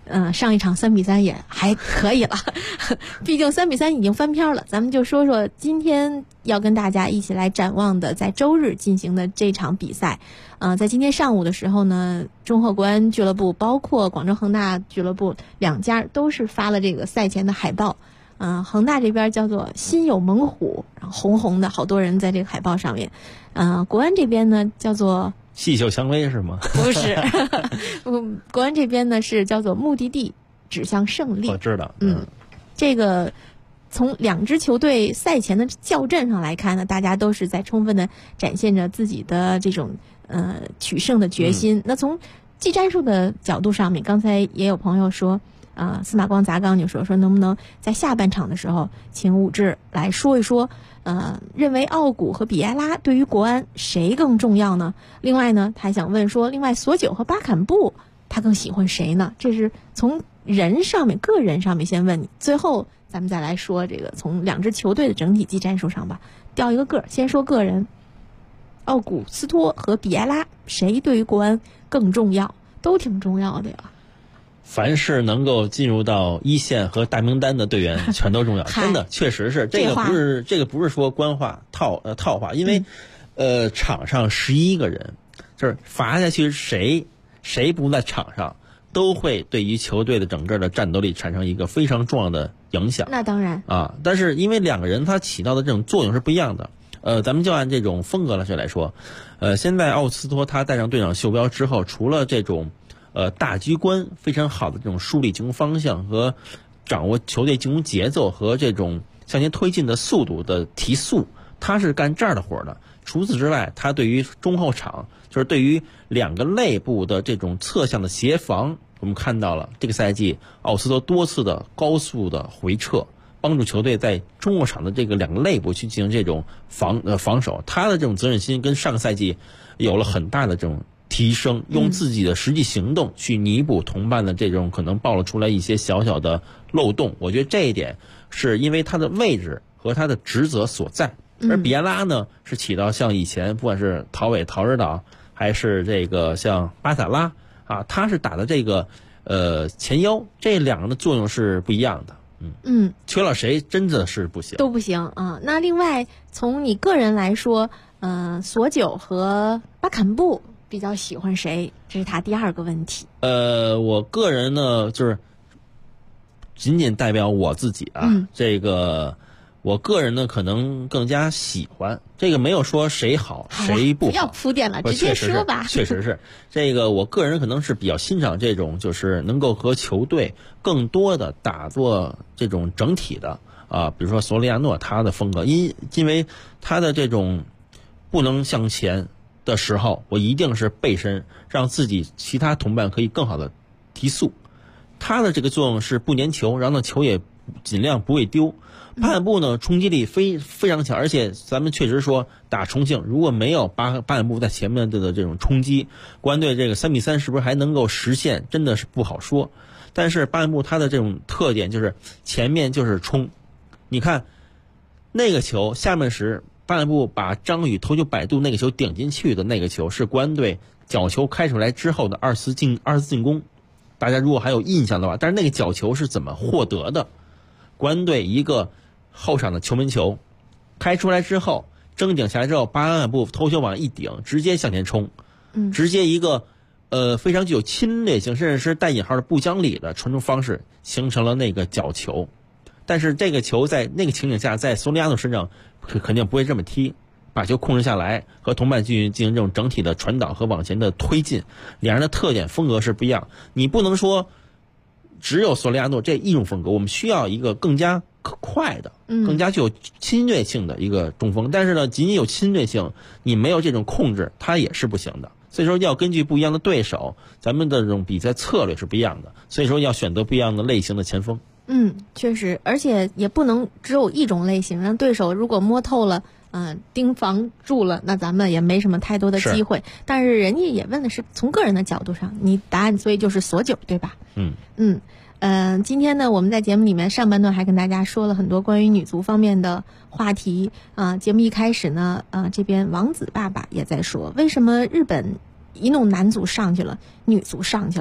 上一场3-3也还可以了，毕竟3-3已经翻篇了。咱们就说说今天要跟大家一起来展望的，在周日进行的这场比赛。在今天上午的时候呢，中赫国安俱乐部包括广州恒大俱乐部两家都是发了这个赛前的海报。恒大这边叫做心有猛虎，然后红红的，好多人在这个海报上面。国安这边呢叫做细嗅蔷薇是吗？ 不是，国安这边呢是叫做目的地指向胜利。 我知道， 这个从两支球队赛前的校阵上来看呢，大家都是在充分的展现着自己的这种取胜的决心。那从技战术的角度上面，刚才也有朋友说，司马光砸缸就说能不能在下半场的时候，请武志来说一说，认为奥古和比埃拉对于国安谁更重要呢？另外呢，他还想问说，另外索九和巴坎布他更喜欢谁呢？这是从人上面、个人上面先问你，最后咱们再来说这个从两支球队的整体技战术上吧，调一个个。先说个人，奥古斯托和比埃拉谁对于国安更重要？都挺重要的呀。 凡是能够进入到一线和大名单的队员，全都重要。真的，确实是这个不是说官话套话，因为场上11个人，就是罚下去谁不在场上，都会对于球队的整个的战斗力产生一个非常重要的影响。 那当然啊，但是因为两个人他起到的这种作用是不一样的。咱们就按这种风格来说，现在奥斯托他戴上队长袖标之后，除了这种大局观非常好的这种梳理进攻方向和掌握球队进攻节奏和这种向前推进的速度的提速，他是干这儿的活的。除此之外，他对于中后场，就是对于两个内部的这种侧向的协防，我们看到了这个赛季奥斯托多次的高速的回撤，帮助球队在中后场的这个两个内部去进行这种防守。他的这种责任心跟上个赛季有了很大的这种提升，用自己的实际行动去弥补同伴的这种可能暴露出来一些小小的漏洞。我觉得这一点是因为他的位置和他的职责所在。而比埃拉呢，是起到像以前不管是陶指导还是这个像巴塔拉啊，他是打的这个前腰，这两个的作用是不一样的。缺了谁真的是不行， 都不行啊。那另外从你个人来说，索九和巴坎布比较喜欢谁？这是他第二个问题。 我个人呢，就是仅仅代表我自己啊，这个我个人呢可能更加喜欢，这个没有说谁好谁不好， 不要铺垫了，直接说吧。 确实是这个，我个人可能是比较欣赏这种就是能够和球队更多的打作这种整体的啊，比如说索里亚诺他的风格，因为他的这种不能向前的时候，我一定是背身，让自己其他同伴可以更好的提速。他的这个作用是不粘球，然后呢球也尽量不会丢。巴坎布呢冲击力非常强，而且咱们确实说打重庆如果没有巴坎布在前面的这种冲击，国安队这个3-3是不是还能够实现，真的是不好说。但是巴坎布他的这种特点就是前面就是冲，你看那个球下面时巴坎布把张宇头球摆渡那个球顶进去的那个球，是国安队角球开出来之后的二次进攻，大家如果还有印象的话。但是那个角球是怎么获得的？国安队一个后场的球门球开出来之后，争顶下来之后，巴坎布头球往一顶，直接向前冲，直接一个非常具有侵略性，甚至是带引号的不讲理的传中方式，形成了那个角球。但是这个球在那个情景下，在索里亚诺身上肯定不会这么踢，把球控制下来，和同伴进行这种整体的传导和往前的推进，两人的特点风格是不一样。你不能说只有索里亚诺这一种风格，我们需要一个更加快的、更加具有侵略性的一个中锋。但是呢，仅仅有侵略性，你没有这种控制，它也是不行的。所以说要根据不一样的对手，咱们的这种比赛策略是不一样的。所以说要选择不一样的类型的前锋。 确实，而且也不能只有一种类型，让对手如果摸透了，盯防住了，那咱们也没什么太多的机会。但是人家也问的是从个人的角度上，你答案所以就是索九，对吧？今天呢，我们在节目里面上半段还跟大家说了很多关于女足方面的话题节目一开始呢，这边王子爸爸也在说，为什么日本一弄男足上去了，女足上去了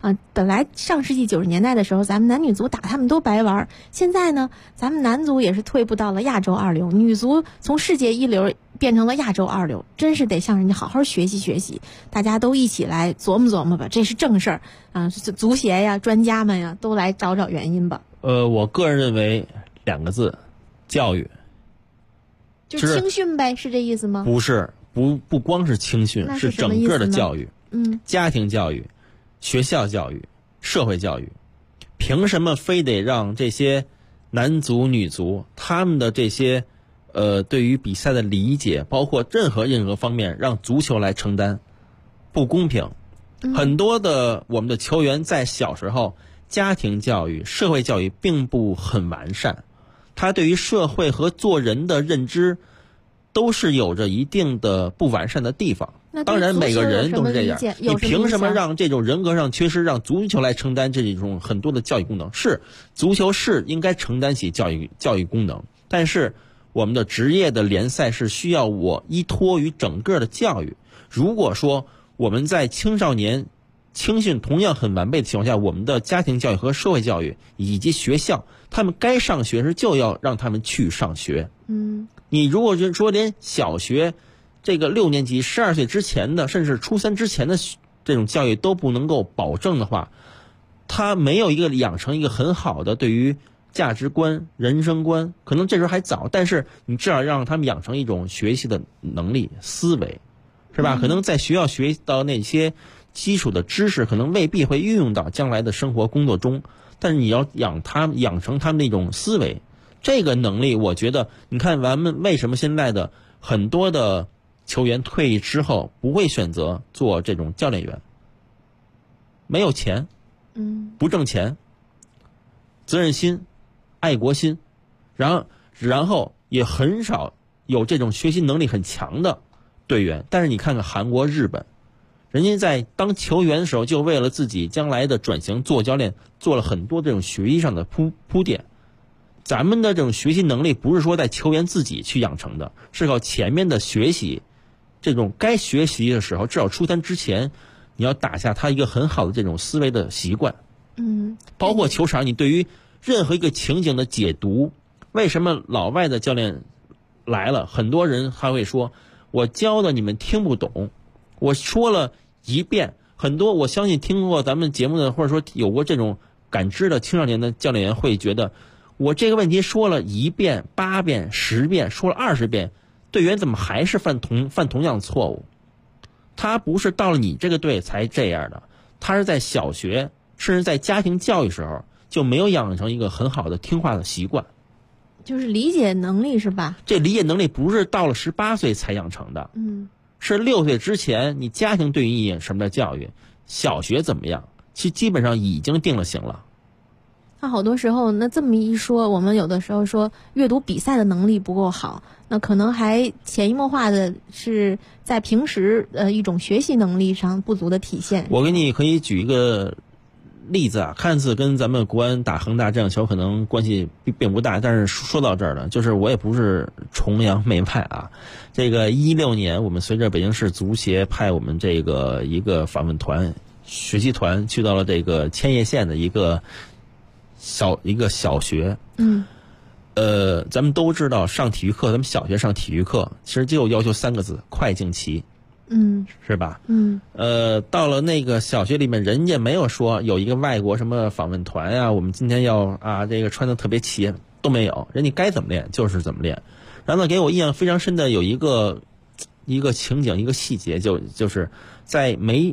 本来上世纪90年代的时候，咱们男女足打他们都白玩，现在呢，咱们男足也是退步到了亚洲2流，女足从世界1流变成了亚洲2流，真是得向人家好好学习学习，大家都一起来琢磨琢磨吧，这是正事儿啊！足协呀、专家们呀，都来找找原因吧。 我个人认为2个字，教育。 就青训呗，是这意思吗？ 不是，不光是青训，是整个的教育。家庭教育、学校教育、社会教育，凭什么非得让这些男足、女足他们的这些对于比赛的理解，包括任何方面，让足球来承担？不公平。很多的我们的球员在小时候家庭教育、社会教育并不很完善，他对于社会和做人的认知都是有着一定的不完善的地方。当然每个人都是这样，你凭什么让这种人格上缺失，让足球来承担这种很多的教育功能？是足球是应该承担起教育功能，但是我们的职业的联赛是需要我依托于整个的教育。如果说我们在青少年青训同样很完备的情况下，我们的家庭教育和社会教育以及学校，他们该上学时就要让他们去上学。你如果是说连小学这个6年级12岁之前的，甚至初3之前的这种教育都不能够保证的话，他没有养成一个很好的对于价值观、人生观，可能这时候还早，但是你至少让他们养成一种学习的能力、思维，是吧？可能在学校学到那些基础的知识，可能未必会运用到将来的生活工作中，但是你要养成他们那种思维，这个能力，我觉得你看咱们为什么现在的很多的球员退役之后不会选择做这种教练员？没有钱，不挣钱，责任心、爱国心，然后也很少有这种学习能力很强的队员。但是你看看韩国、日本，人家在当球员的时候，就为了自己将来的转型做教练，做了很多这种学习上的铺垫。咱们的这种学习能力不是说在球员自己去养成的，是靠前面的学习，这种该学习的时候，至少初3之前，你要打下他一个很好的这种思维的习惯。包括球场，你对于任何一个情景的解读，为什么老外的教练来了，很多人还会说，我教的你们听不懂，我说了一遍。很多我相信听过咱们节目的，或者说有过这种感知的青少年的教练员会觉得，我这个问题说了1遍、8遍、10遍，说了20遍，队员怎么还是犯同样的错误？他不是到了你这个队才这样的，他是在小学甚至在家庭教育时候就没有养成一个很好的听话的习惯， 就是理解能力是吧？ 这理解能力不是到了18岁才养成的，是6岁之前，你家庭对你什么的教育，小学怎么样，其实基本上已经定了型了。 那好多时候，那这么一说，我们有的时候说阅读比赛的能力不够好，那可能还潜移默化的是在平时一种学习能力上不足的体现。 我给你可以举一个例子啊，看似跟咱们国安打恒大这样球可能关系并不大，但是说到这儿呢，就是我也不是崇洋媚外啊。这个16年，我们随着北京市足协派我们这个一个访问团、学习团去到了这个千叶县的一个小学。咱们都知道上体育课，咱们小学上体育课其实就要求3个字：快、静、齐。是吧？到了那个小学里面，人家没有说有一个外国什么访问团啊，我们今天要这个穿的特别齐，都没有，人家该怎么练就是怎么练。然后呢，给我印象非常深的有一个情景，一个细节，就是在每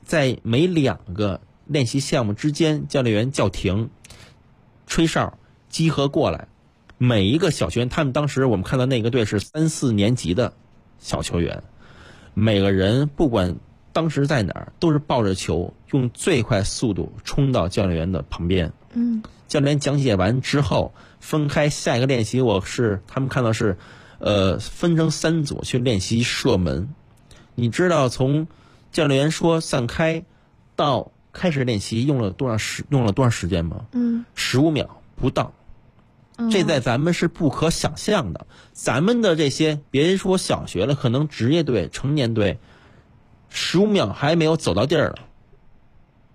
2个练习项目之间，教练员叫停，吹哨，集合过来。每一个小学员，他们当时我们看到那个队是3、4年级的小球员。每个人不管当时在哪儿，都是抱着球，用最快速度冲到教练员的旁边。教练员讲解完之后，分开下一个练习，他们看到是，分成3组去练习射门。你知道从教练员说散开到开始练习用了多少时间吗？15秒不到。这在咱们是不可想象的。咱们的这些别说小学了，可能职业队、成年队，15秒还没有走到地儿了。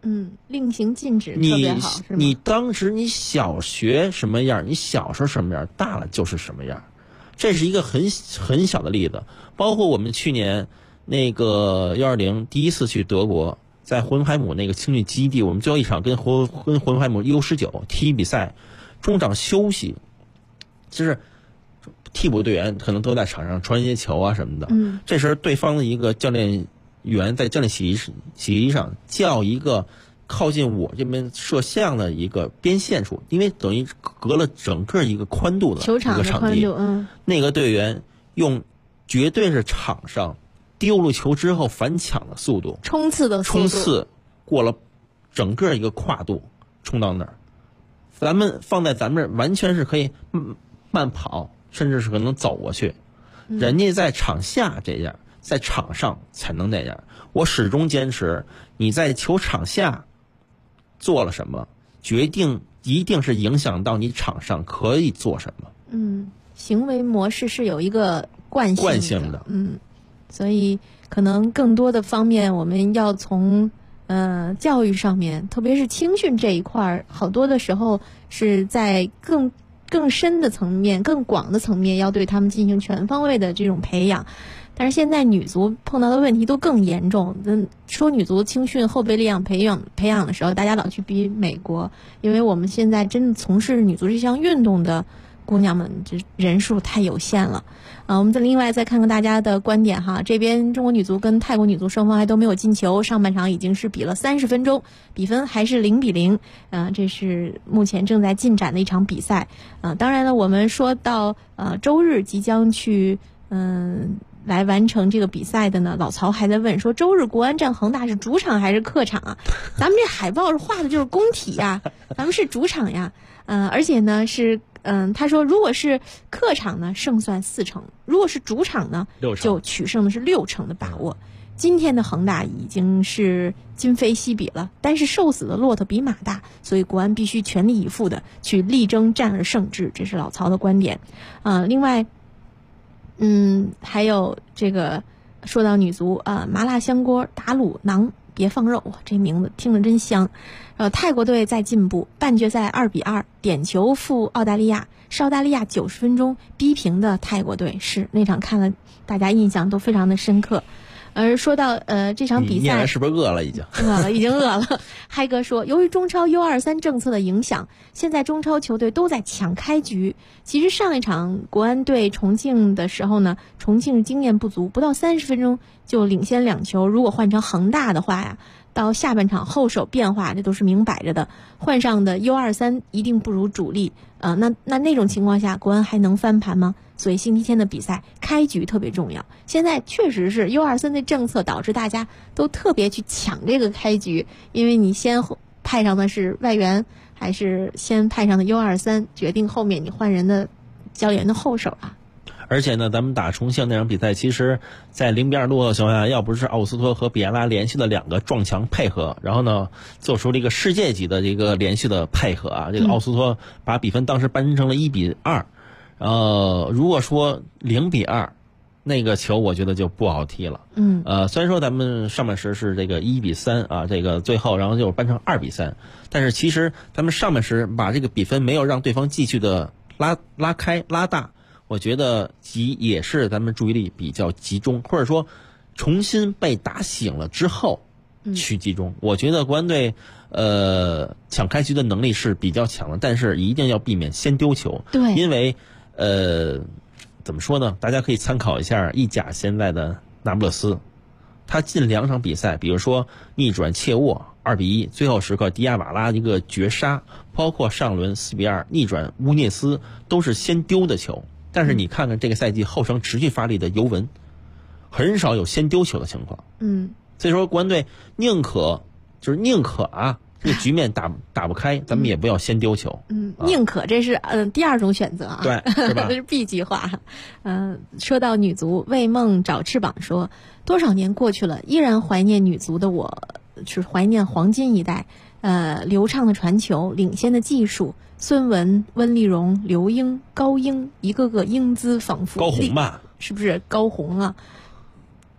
令行禁止特别好，是吗？ 你当时你小学什么样，你小时候什么样，大了就是什么样。这是一个很小的例子。包括我们去年那个120第一次去德国，在霍芬海姆那个青训基地，我们最后一场跟霍芬海姆 U19 踢比赛，中场休息，就是替补队员可能都在场上传一些球啊什么的。这时候对方的一个教练员在教练洗衣上叫一个靠近我这边摄像的一个边线处，因为等于隔了整个一个宽度的球场的宽度， 那个队员用绝对是场上丢了球之后反抢的速度， 冲刺过了整个一个跨度冲到那儿，咱们放在咱们这儿完全是可以慢跑，甚至是可能走过去。人家在场下这样，在场上才能那样。我始终坚持，你在球场下做了什么，决定一定是影响到你场上可以做什么。 行为模式是有一个惯性的。所以可能更多的方面，我们要从教育上面，特别是青训这一块，好多的时候是在更深的层面、更广的层面，要对他们进行全方位的这种培养。但是现在女足碰到的问题都更严重。说女足青训后备力量培养的时候，大家老去比美国，因为我们现在真的从事女足这项运动的姑娘们这人数太有限了。我们另外再看看大家的观点哈。这边中国女足跟泰国女足双方还都没有进球，上半场已经是比了30分钟，比分还是0-0。这是目前正在进展的一场比赛。当然了，我们说到周日即将去来完成这个比赛的呢，老曹还在问说，周日国安战恒大是主场还是客场啊？咱们这海报画的就是工体呀，咱们是主场呀。而且呢是他说如果是客场呢胜算4成，如果是主场呢就取胜的是6成的把握。今天的恒大已经是今非昔比了，但是瘦死的骆驼比马大，所以国安必须全力以赴的去力争战而胜之，这是老曹的观点。另外还有这个说到女足麻辣香锅打卤馕别放肉，这名字听着真香。泰国队在进步，半决赛2-2点球负澳大利亚，是澳大利亚90分钟逼平的泰国队，是那场看了大家印象都非常的深刻。而说到这场比赛， 你念完是不是饿了？已经饿了。嗨哥说，由于中超 U23 政策的影响，现在中超球队都在抢开局。其实上一场国安对重庆的时候呢，重庆经验不足，不到30分钟就领先2球。如果换成恒大的话呀，到下半场后手变化，这都是明摆着的。换上的 U23 一定不如主力那种情况下，国安还能翻盘吗？所以星期天的比赛开局特别重要。现在确实是 U23 的政策导致大家都特别去抢这个开局，因为你先派上的是外援，还是先派上的 U23， 决定后面你换人的教练的后手啊。 而且呢，咱们打重庆那场比赛，其实在0-2落后的情况下，要不是奥斯托和比埃拉连续的2个撞墙配合，然后呢做出了一个世界级的这个连续的配合啊，这个奥斯托把比分当时扳成了1-2。如果说0-2，那个球我觉得就不好踢了。虽然说咱们上半时是这个1-3啊，这个最后然后就扳成2-3，但是其实咱们上半时把这个比分没有让对方继续的拉开拉大，我觉得也是咱们注意力比较集中，或者说重新被打醒了之后去集中。我觉得国安队抢开局的能力是比较强的，但是一定要避免先丢球。 对， 因为怎么说呢？大家可以参考一下意甲现在的那不勒斯，他近2场比赛，比如说逆转切沃2-1，最后时刻迪亚瓦拉一个绝杀，包括上轮4-2逆转乌涅斯，都是先丢的球。但是你看看这个赛季后程持续发力的尤文，很少有先丢球的情况。所以说国安队宁可这个局面打不开，咱们也不要先丢球。 宁可这是第2种选择啊， 对，是吧？ 这是 B 计划。说到女足，为梦找翅膀说，多少年过去了，依然怀念女足的我，是怀念黄金一代，流畅的传球，领先的技术，孙雯、温丽蓉、刘英、高英，一个个英姿仿佛。 高红吧？ 是不是高红啊？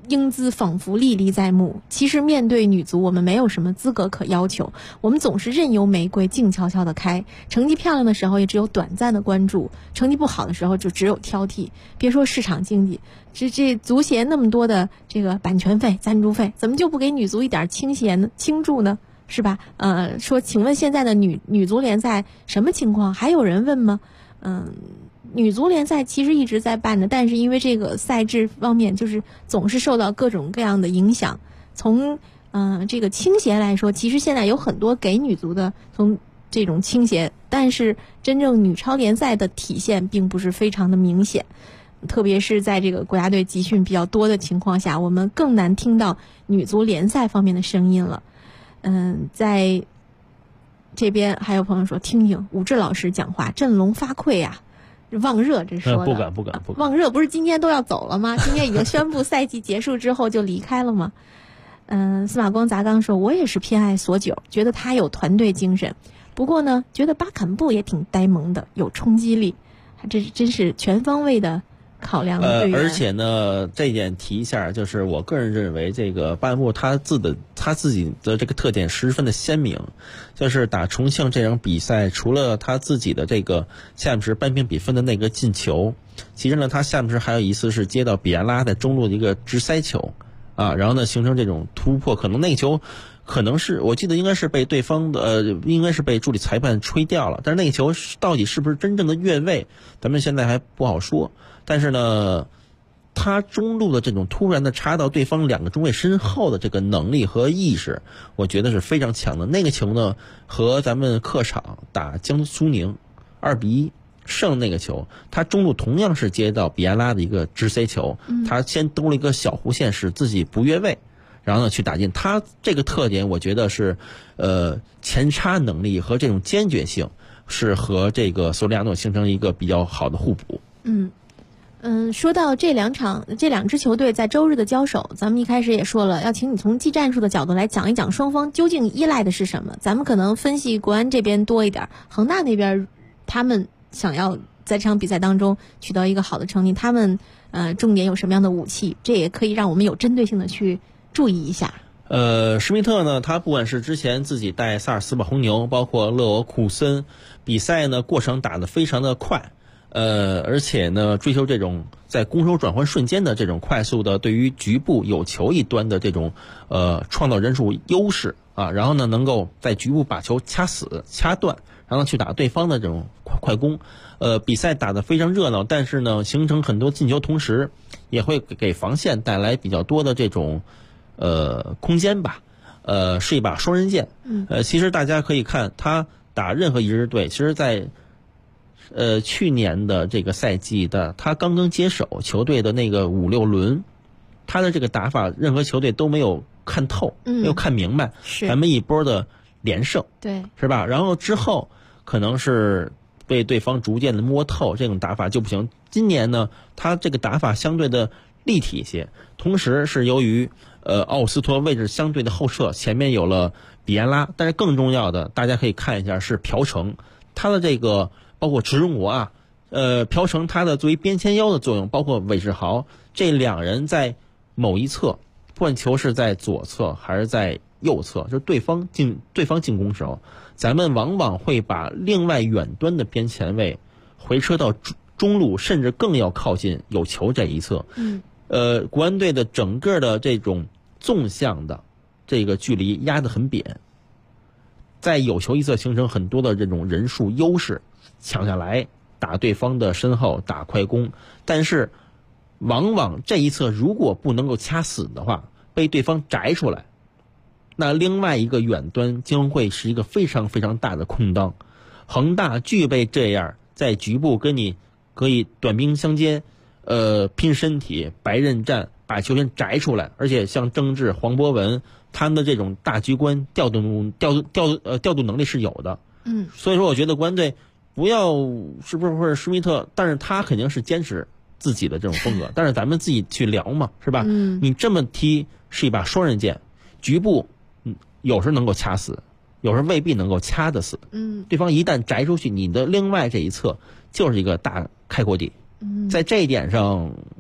英姿仿佛历历在目。其实面对女足，我们没有什么资格可要求，我们总是任由玫瑰静悄悄地开。成绩漂亮的时候也只有短暂的关注，成绩不好的时候就只有挑剔。别说市场经济，这足协那么多的这个版权费、赞助费，怎么就不给女足一点倾注呢？是吧？说请问现在的女足联赛什么情况？还有人问吗？女足联赛其实一直在办的，但是因为这个赛制方面就是总是受到各种各样的影响。从这个倾斜来说，其实现在有很多给女足的从这种倾斜，但是真正女超联赛的体现并不是非常的明显，特别是在这个国家队集训比较多的情况下，我们更难听到女足联赛方面的声音了。在这边还有朋友说，听听武志老师讲话，振聋发聩呀。望热这说的不敢。 望热不是今天都要走了吗？今天已经宣布赛季结束之后就离开了吗？司马光砸缸说，我也是偏爱索九，觉得他有团队精神，不过呢，觉得巴坎布也挺呆萌的，有冲击力，这真是全方位的考量的队员。 而且呢，这一点提一下，就是我个人认为这个巴坎布他自己的这个特点十分的鲜明，就是打重庆这场比赛，除了他自己的这个下半时扳平比分的那个进球，其实呢，他下半时还有一次是接到比安拉在中路的一个直塞球啊，然后呢形成这种突破，可能那个球可能是我记得应该是被对方的应该是被助理裁判吹掉了，但是那个球到底是不是真正的越位，咱们现在还不好说。但是呢，他中路的这种突然的插到对方两个中卫身后的这个能力和意识，我觉得是非常强的。那个球呢，和咱们客场打江苏宁2-1胜那个球，他中路同样是接到比安拉的一个直塞球，他先兜了一个小弧线，使自己不越位，然后呢去打进。他这个特点，我觉得是前插能力和这种坚决性是和这个索里亚诺形成一个比较好的互补。 说到这两支球队在周日的交手，咱们一开始也说了，要请你从技战术的角度来讲一讲双方究竟依赖的是什么。咱们可能分析国安这边多一点，恒大那边他们想要在这场比赛当中取得一个好的成绩，他们重点有什么样的武器，这也可以让我们有针对性的去注意一下。 施密特呢，他不管是之前自己带萨尔斯堡红牛，包括勒沃库森，比赛呢过程打得非常的快。而且呢，追求这种在攻守转换瞬间的这种快速的对于局部有球一端的这种创造人数优势啊，然后呢能够在局部把球掐死掐断，然后去打对方的这种快攻。比赛打得非常热闹，但是呢形成很多进球，同时也会给防线带来比较多的这种空间吧。是一把双刃剑。其实大家可以看他打任何一支队，其实在去年的这个赛季的他刚刚接手球队的那个5-6轮，他的这个打法任何球队都没有看透，没有看明白，咱们一波的连胜， 对， 是吧？然后之后可能是被对方逐渐的摸透，这种打法就不行。今年呢，他这个打法相对的立体一些，同时是由于奥斯托位置相对的后撤，前面有了比安拉，但是更重要的，大家可以看一下是朴成，他的这个包括池中国啊，朴成他的作为边前腰的作用，包括韦世豪这两人在某一侧，不管球是在左侧还是在右侧，就是对方进攻时候，咱们往往会把另外远端的边前卫回撤到中路，甚至更要靠近有球这一侧。国安队的整个的这种纵向的这个距离压得很扁，在有球一侧形成很多的这种人数优势，抢下来打对方的身后打快攻，但是往往这一侧如果不能够掐死的话，被对方摘出来，那另外一个远端将会是一个非常非常大的空当。恒大具备这样在局部跟你可以短兵相接，拼身体白刃战把球员摘出来，而且像郑智、黄博文他们的这种大局观调度能力是有的。所以说我觉得国安队不要是不是或者施密特，但是他肯定是坚持自己的这种风格，但是咱们自己去聊嘛，是吧？你这么踢是一把双刃剑，局部有时能够掐死，有时未必能够掐得死。对方一旦摘出去，你的另外这一侧就是一个大开阔地。在这一点上，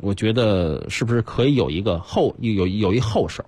我觉得是不是可以有一个有一后手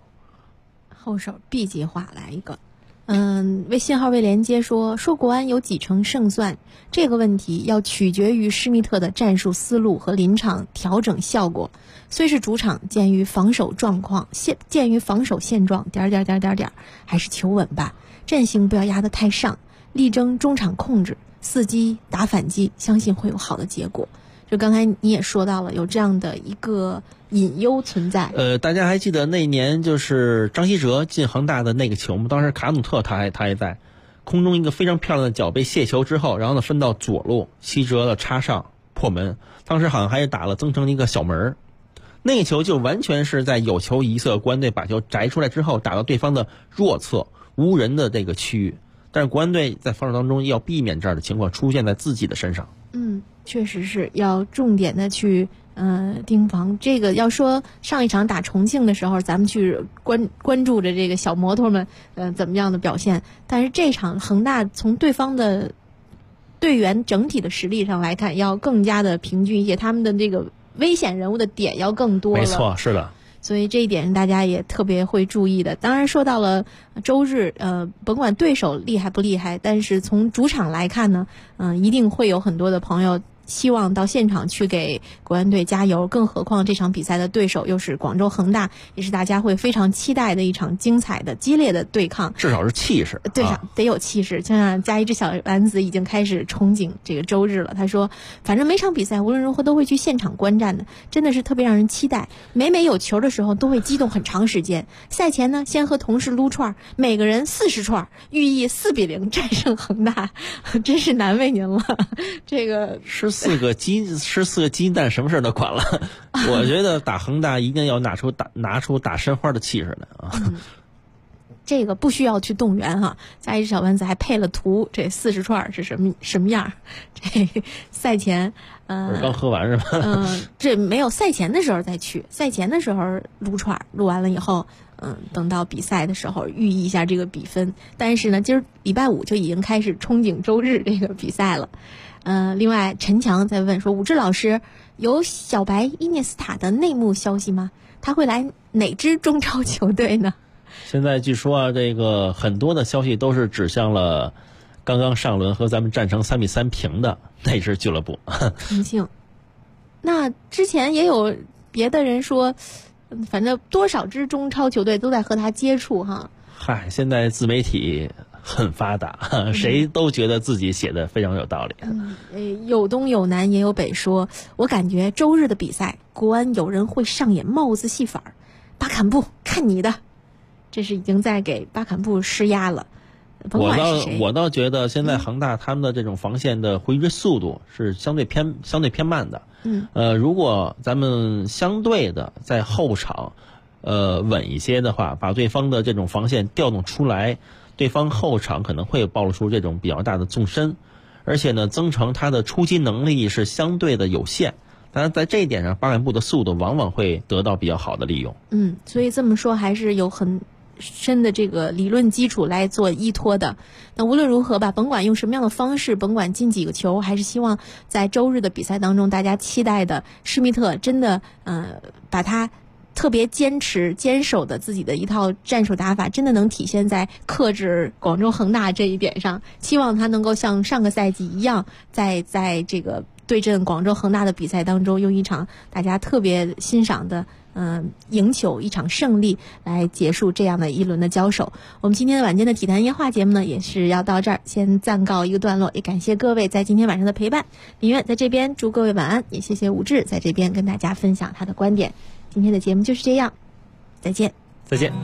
B 计划来一个。微信号未连接说国安有几成胜算，这个问题要取决于施密特的战术思路和临场调整效果。虽是主场，鉴于防守现状，还是求稳吧，阵型不要压得太上，力争中场控制，伺机打反击，相信会有好的结果。就刚才你也说到了，有这样的一个隐忧存在。 大家还记得那年就是张稀哲进恒大的那个球吗？当时卡努特他还在空中一个非常漂亮的脚背卸球之后，然后呢分到左路，稀哲的插上破门，当时好像还打了曾诚一个小门。那个球就完全是在有球一侧，国安队把球摘出来之后打到对方的弱侧无人的这个区域，但是国安队在防守当中要避免这样的情况出现在自己的身上。 确实是要重点的去盯防。这个要说上一场打重庆的时候，咱们去关注着这个小摩托们怎么样的表现，但是这场恒大从对方的队员整体的实力上来看，要更加的平均一些，他们的这个危险人物的点要更多了。 没错，是的。 所以这一点大家也特别会注意的。当然说到了周日，甭管对手厉害不厉害，但是从主场来看呢，一定会有很多的朋友希望到现场去给国安队加油，更何况这场比赛的对手又是广州恒大，也是大家会非常期待的一场精彩的激烈的对抗， 至少是气势， 对，得有气势。就像加一只小丸子已经开始憧憬这个周日了，他说反正每场比赛无论如何都会去现场观战的，真的是特别让人期待。每有球的时候都会激动很长时间，赛前呢先和同事撸串，每个人40串，寓意4-0战胜恒大，真是难为您了。这个 14个鸡蛋什么事都管了。我觉得打恒大一定要拿出打申花的气势来啊。 这个不需要去动员哈，加一只小丸子还配了图，这40串是什么样？这赛前刚喝完是吧？ 这没有，赛前的时候再去，赛前的时候撸串，撸完了以后，等到比赛的时候寓意一下这个比分。但是呢，今儿礼拜5就已经开始憧憬周日这个比赛了。另外陈强在问说，武志老师有小白伊涅斯塔的内幕消息吗？他会来哪支中超球队呢？ 现在据说啊，这个很多的消息都是指向了刚刚上轮和咱们战成3-3平的那支俱乐部重庆。那之前也有别的人说，反正多少支中超球队都在和他接触哈。 嗨，现在自媒体很发达，谁都觉得自己写的非常有道理。 有东有南也有北说，我感觉周日的比赛国安有人会上演帽子戏法，巴坎布看你的，这是已经在给巴坎布施压了。 我倒觉得现在恒大他们的这种防线的回追速度是相对偏慢的。如果咱们相对的在后场稳一些的话，把对方的这种防线调动出来，对方后场可能会暴露出这种比较大的纵深，而且呢，曾诚他的出击能力是相对的有限，当然在这一点上，巴坎布的速度往往会得到比较好的利用。 所以这么说还是有很深的这个理论基础来做依托的。那无论如何吧，甭管用什么样的方式，甭管进几个球，还是希望在周日的比赛当中，大家期待的施密特真的把他特别坚守的自己的一套战术打法，真的能体现在克制广州恒大这一点上。希望他能够像上个赛季一样，在这个对阵广州恒大的比赛当中，用一场大家特别欣赏的赢球，一场胜利来结束这样的一轮的交手。我们今天的晚间的体坛夜话节目呢，也是要到这儿先暂告一个段落，也感谢各位在今天晚上的陪伴。林苑在这边祝各位晚安，也谢谢武志在这边跟大家分享他的观点。今天的节目就是这样，再见。 再见。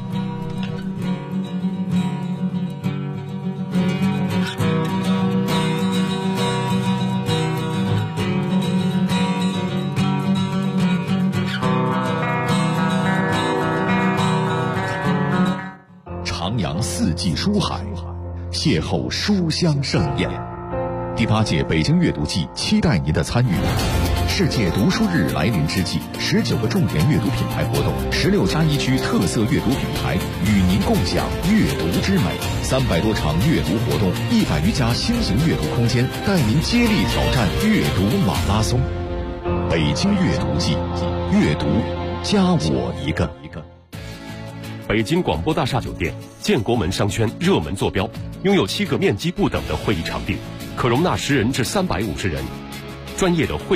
徜徉四季书海，邂逅书香盛宴。第8届北京阅读季期待您的参与。世界读书日来临之际，19个重点阅读品牌活动，16+1区特色阅读品牌与您共享阅读之美，300多场阅读活动，100余家新型阅读空间，带您接力挑战阅读马拉松。 北京阅读季，阅读加我一个。 北京广播大厦酒店，建国门商圈热门坐标，拥有7个面积不等的会议场地，可容纳10人至350人，专业的会